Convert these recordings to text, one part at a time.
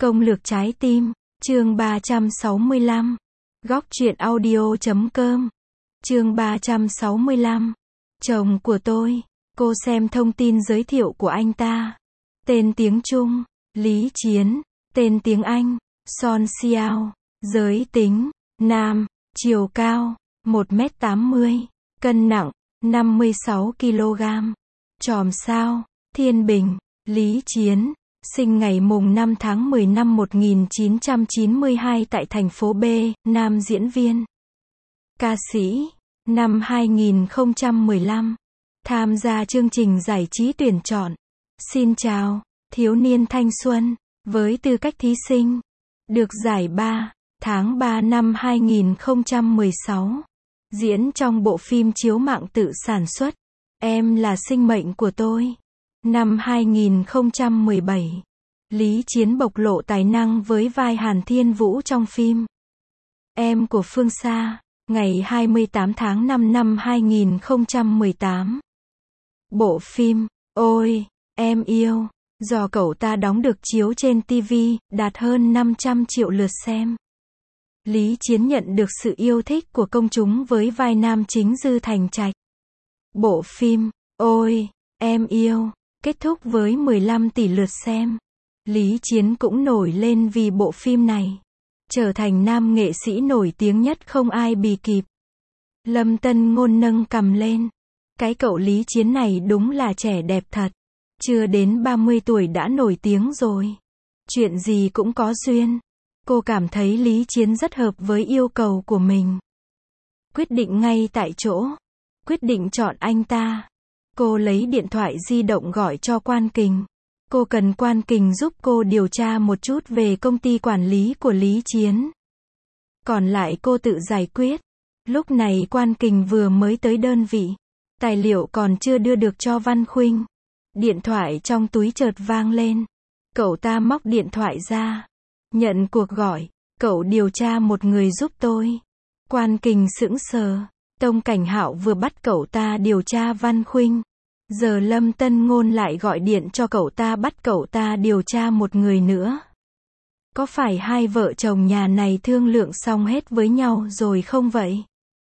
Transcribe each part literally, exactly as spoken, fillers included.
Công lược trái tim, chương ba trăm sáu mươi lăm. Góc truyện audio chấm com. Chương ba trăm sáu mươi lăm. Chồng của tôi. Cô xem thông tin giới thiệu của anh ta. Tên tiếng Trung, Lý Chiến. Tên tiếng Anh, Son Xiao. Giới tính, nam. Chiều cao, một mét tám mươi. Cân nặng, năm mươi sáu ki lô gam. Chòm sao, Thiên Bình. Lý Chiến, sinh ngày mùng năm tháng mười năm một nghìn chín trăm chín mươi hai tại thành phố B, nam diễn viên. Ca sĩ, năm hai nghìn không trăm mười lăm. Tham gia chương trình giải trí tuyển chọn. Xin chào, thiếu niên thanh xuân, với tư cách thí sinh. Được giải ba, tháng ba năm hai nghìn không trăm mười sáu. Diễn trong bộ phim chiếu mạng tự sản xuất. Em là sinh mệnh của tôi. Năm hai nghìn không trăm mười bảy, Lý Chiến bộc lộ tài năng với vai Hàn Thiên Vũ trong phim Em của Phương Xa, ngày hai mươi tám tháng năm năm hai nghìn không trăm mười tám. Bộ phim Ôi, Em Yêu, do cậu ta đóng được chiếu trên ti vi, đạt hơn năm trăm triệu lượt xem. Lý Chiến nhận được sự yêu thích của công chúng với vai nam chính Dư Thành Trạch. Bộ phim Ôi, Em Yêu kết thúc với mười lăm tỷ lượt xem. Lý Chiến cũng nổi lên vì bộ phim này, trở thành nam nghệ sĩ nổi tiếng nhất không ai bì kịp. Lâm Tân Ngôn nâng cằm lên. Cái cậu Lý Chiến này đúng là trẻ đẹp thật. Chưa đến ba mươi tuổi đã nổi tiếng rồi. Chuyện gì cũng có duyên. Cô cảm thấy Lý Chiến rất hợp với yêu cầu của mình. Quyết định ngay tại chỗ. Quyết định chọn anh ta. Cô lấy điện thoại di động gọi cho Quan Kình. Cô cần Quan Kình giúp cô điều tra một chút về công ty quản lý của Lý Chiến. Còn lại cô tự giải quyết. Lúc này Quan Kình vừa mới tới đơn vị. Tài liệu còn chưa đưa được cho Văn Khuynh. Điện thoại trong túi chợt vang lên. Cậu ta móc điện thoại ra. Nhận cuộc gọi. Cậu điều tra một người giúp tôi. Quan Kình sững sờ. Tông Cảnh Hạo vừa bắt cậu ta điều tra Văn Khuynh. Giờ Lâm Tân Ngôn lại gọi điện cho cậu ta bắt cậu ta điều tra một người nữa. Có phải hai vợ chồng nhà này thương lượng xong hết với nhau rồi không vậy?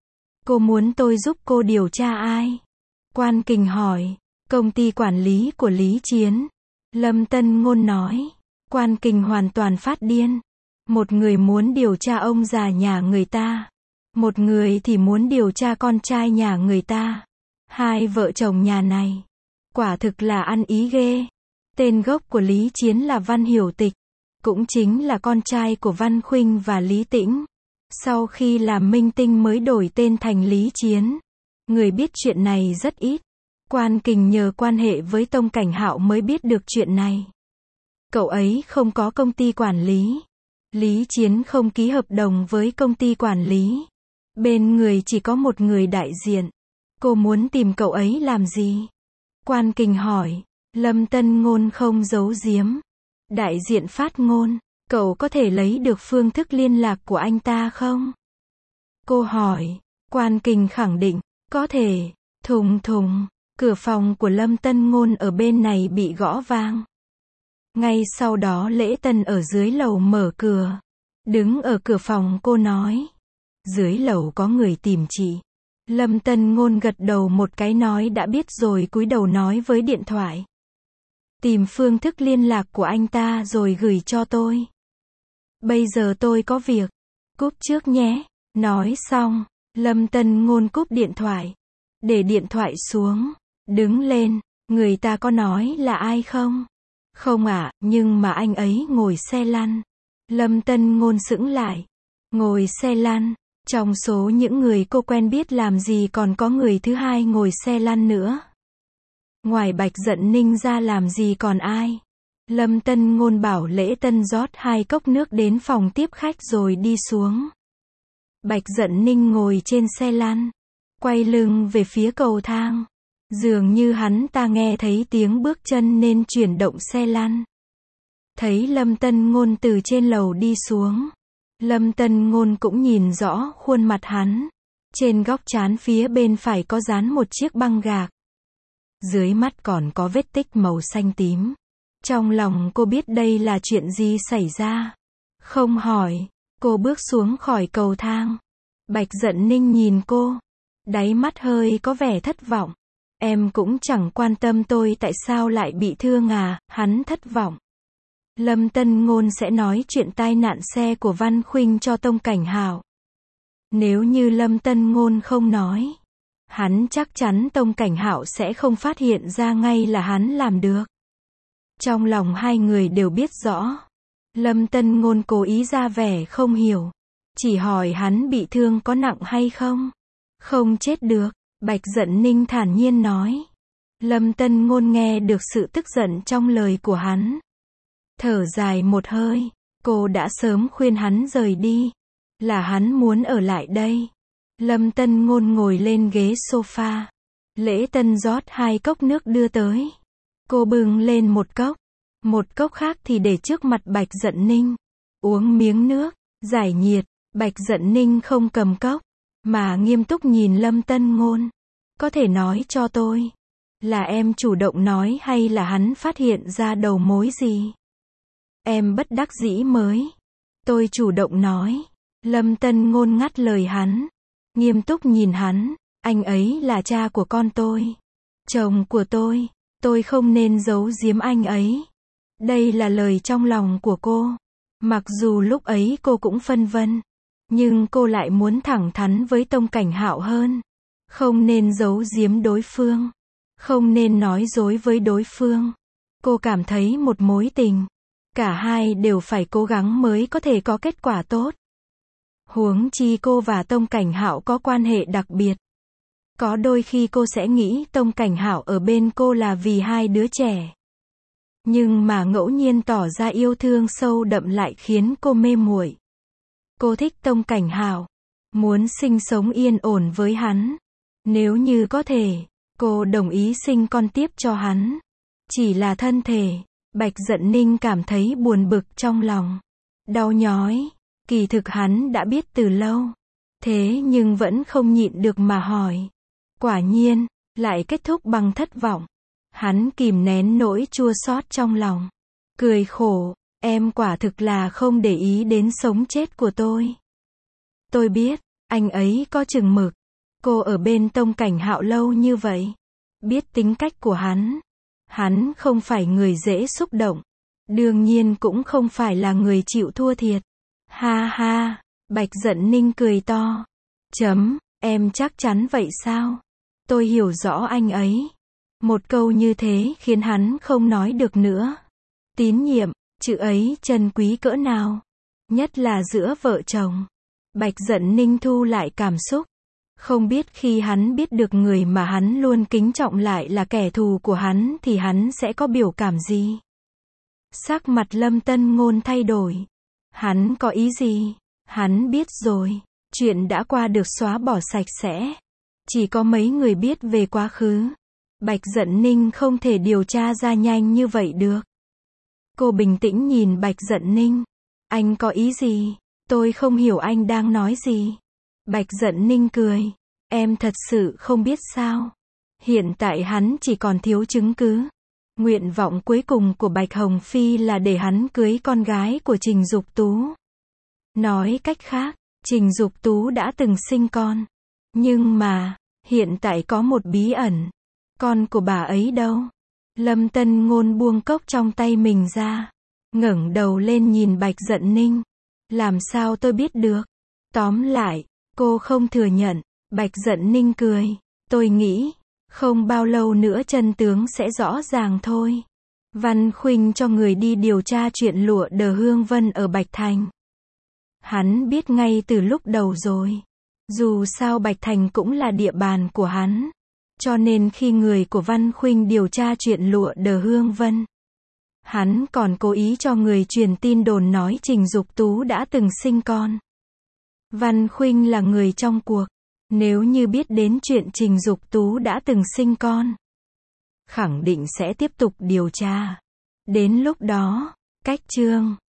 Cô muốn tôi giúp cô điều tra ai? Quan Kình hỏi. Công ty quản lý của Lý Chiến. Lâm Tân Ngôn nói. Quan Kình hoàn toàn phát điên. Một người muốn điều tra ông già nhà người ta. Một người thì muốn điều tra con trai nhà người ta. Hai vợ chồng nhà này. Quả thực là ăn ý ghê. Tên gốc của Lý Chiến là Văn Hiểu Tịch. Cũng chính là con trai của Văn Khuynh và Lý Tĩnh. Sau khi làm minh tinh mới đổi tên thành Lý Chiến. Người biết chuyện này rất ít. Quan Kình nhờ quan hệ với Tông Cảnh Hạo mới biết được chuyện này. Cậu ấy không có công ty quản lý. Lý Chiến không ký hợp đồng với công ty quản lý. Bên người chỉ có một người đại diện. Cô muốn tìm cậu ấy làm gì? Quan Kình hỏi. Lâm Tân Ngôn không giấu giếm. Đại diện phát ngôn. Cậu có thể lấy được phương thức liên lạc của anh ta không? Cô hỏi. Quan Kình khẳng định. Có thể. Thùng thùng. Cửa phòng của Lâm Tân Ngôn ở bên này bị gõ vang. Ngay sau đó Lễ Tân ở dưới lầu mở cửa. Đứng ở cửa phòng cô nói. Dưới lầu có người tìm chị. Lâm Tân Ngôn gật đầu một cái nói đã biết rồi cúi đầu nói với điện thoại. Tìm phương thức liên lạc của anh ta rồi gửi cho tôi. Bây giờ tôi có việc. Cúp trước nhé. Nói xong, Lâm Tân Ngôn cúp điện thoại. Để điện thoại xuống. Đứng lên. Người ta có nói là ai không? Không ạ, nhưng mà anh ấy ngồi xe lăn. Lâm Tân Ngôn sững lại. Ngồi xe lăn. Trong số những người cô quen biết làm gì còn có người thứ hai ngồi xe lăn nữa. Ngoài Bạch Dận Ninh ra làm gì còn ai. Lâm Tân Ngôn bảo Lễ Tân rót hai cốc nước đến phòng tiếp khách rồi đi xuống. Bạch Dận Ninh ngồi trên xe lăn. Quay lưng về phía cầu thang. Dường như hắn ta nghe thấy tiếng bước chân nên chuyển động xe lăn. Thấy Lâm Tân Ngôn từ trên lầu đi xuống. Lâm Tân Ngôn cũng nhìn rõ khuôn mặt hắn. Trên góc trán phía bên phải có dán một chiếc băng gạc. Dưới mắt còn có vết tích màu xanh tím. Trong lòng cô biết đây là chuyện gì xảy ra. Không hỏi, cô bước xuống khỏi cầu thang. Bạch Dận Ninh nhìn cô, đáy mắt hơi có vẻ thất vọng. Em cũng chẳng quan tâm tôi tại sao lại bị thương à, hắn thất vọng. Lâm Tân Ngôn sẽ nói chuyện tai nạn xe của Văn Khuynh cho Tông Cảnh Hạo. Nếu như Lâm Tân Ngôn không nói, hắn chắc chắn Tông Cảnh Hạo sẽ không phát hiện ra ngay là hắn làm được. Trong lòng hai người đều biết rõ. Lâm Tân Ngôn cố ý ra vẻ không hiểu. Chỉ hỏi hắn bị thương có nặng hay không? Không chết được, Bạch Dận Ninh thản nhiên nói. Lâm Tân Ngôn nghe được sự tức giận trong lời của hắn. Thở dài một hơi, cô đã sớm khuyên hắn rời đi. Là hắn muốn ở lại đây. Lâm Tân Ngôn ngồi lên ghế sofa. Lễ Tân rót hai cốc nước đưa tới. Cô bưng lên một cốc. Một cốc khác thì để trước mặt Bạch Dận Ninh. Uống miếng nước, giải nhiệt. Bạch Dận Ninh không cầm cốc, mà nghiêm túc nhìn Lâm Tân Ngôn. Có thể nói cho tôi, là em chủ động nói hay là hắn phát hiện ra đầu mối gì? Em bất đắc dĩ mới. Tôi chủ động nói. Lâm Tân Ngôn ngắt lời hắn. Nghiêm túc nhìn hắn. Anh ấy là cha của con tôi. Chồng của tôi. Tôi không nên giấu giếm anh ấy. Đây là lời trong lòng của cô. Mặc dù lúc ấy cô cũng phân vân. Nhưng cô lại muốn thẳng thắn với Tông Cảnh Hạo hơn. Không nên giấu giếm đối phương. Không nên nói dối với đối phương. Cô cảm thấy một mối tình. Cả hai đều phải cố gắng mới có thể có kết quả tốt. Huống chi cô và Tông Cảnh Hạo có quan hệ đặc biệt. Có đôi khi cô sẽ nghĩ Tông Cảnh Hạo ở bên cô là vì hai đứa trẻ. Nhưng mà ngẫu nhiên tỏ ra yêu thương sâu đậm lại khiến cô mê muội. Cô thích Tông Cảnh Hạo, muốn sinh sống yên ổn với hắn. Nếu như có thể, cô đồng ý sinh con tiếp cho hắn. Chỉ là thân thể, Bạch Dận Ninh cảm thấy buồn bực trong lòng. Đau nhói, kỳ thực hắn đã biết từ lâu. Thế nhưng vẫn không nhịn được mà hỏi. Quả nhiên, lại kết thúc bằng thất vọng. Hắn kìm nén nỗi chua xót trong lòng. Cười khổ, em quả thực là không để ý đến sống chết của tôi. Tôi biết, anh ấy có chừng mực. Cô ở bên Tông Cảnh Hạo lâu như vậy. Biết tính cách của hắn. Hắn không phải người dễ xúc động. Đương nhiên cũng không phải là người chịu thua thiệt. Ha ha, Bạch Dận Ninh cười to. Chấm, em chắc chắn vậy sao? Tôi hiểu rõ anh ấy. Một câu như thế khiến hắn không nói được nữa. Tín nhiệm, chữ ấy trân quý cỡ nào. Nhất là giữa vợ chồng. Bạch Dận Ninh thu lại cảm xúc. Không biết khi hắn biết được người mà hắn luôn kính trọng lại là kẻ thù của hắn thì hắn sẽ có biểu cảm gì? Sắc mặt Lâm Tân Ngôn thay đổi. Hắn có ý gì? Hắn biết rồi. Chuyện đã qua được xóa bỏ sạch sẽ. Chỉ có mấy người biết về quá khứ. Bạch Dận Ninh không thể điều tra ra nhanh như vậy được. Cô bình tĩnh nhìn Bạch Dận Ninh. Anh có ý gì? Tôi không hiểu anh đang nói gì. Bạch Dận Ninh cười. Em thật sự không biết sao. Hiện tại hắn chỉ còn thiếu chứng cứ. Nguyện vọng cuối cùng của Bạch Hồng Phi là để hắn cưới con gái của Trình Dục Tú. Nói cách khác, Trình Dục Tú đã từng sinh con. Nhưng mà, hiện tại có một bí ẩn. Con của bà ấy đâu? Lâm Tân Ngôn buông cốc trong tay mình ra. Ngẩng đầu lên nhìn Bạch Dận Ninh. Làm sao tôi biết được? Tóm lại, cô không thừa nhận. Bạch Dận Ninh cười. Tôi nghĩ, không bao lâu nữa chân tướng sẽ rõ ràng thôi. Văn Khuynh cho người đi điều tra chuyện lụa Đờ Hương Vân ở Bạch Thành. Hắn biết ngay từ lúc đầu rồi. Dù sao Bạch Thành cũng là địa bàn của hắn. Cho nên khi người của Văn Khuynh điều tra chuyện lụa Đờ Hương Vân, hắn còn cố ý cho người truyền tin đồn nói Trình Dục Tú đã từng sinh con. Văn Khuynh là người trong cuộc. Nếu như biết đến chuyện Trình Dục Tú đã từng sinh con, khẳng định sẽ tiếp tục điều tra. Đến lúc đó, cách chương